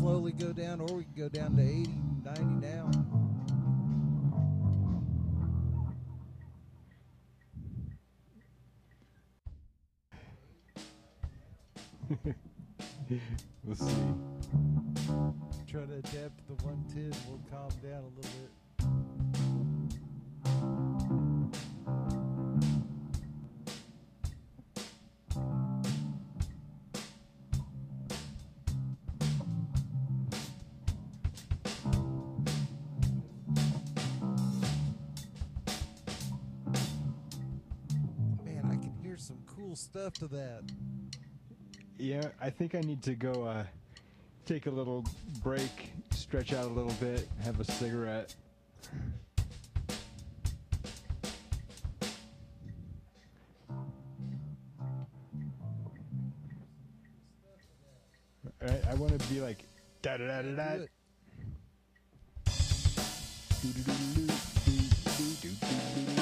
slowly go down, or we can go down to 80, 90 now. We'll see. Try to adapt to the 110. We'll calm down a little bit. Man, I can hear some cool stuff to that. Yeah, I think I need to go take a little break, stretch out a little bit, have a cigarette. I want to be like da da da da da. Do it. Do do do do do do do do do.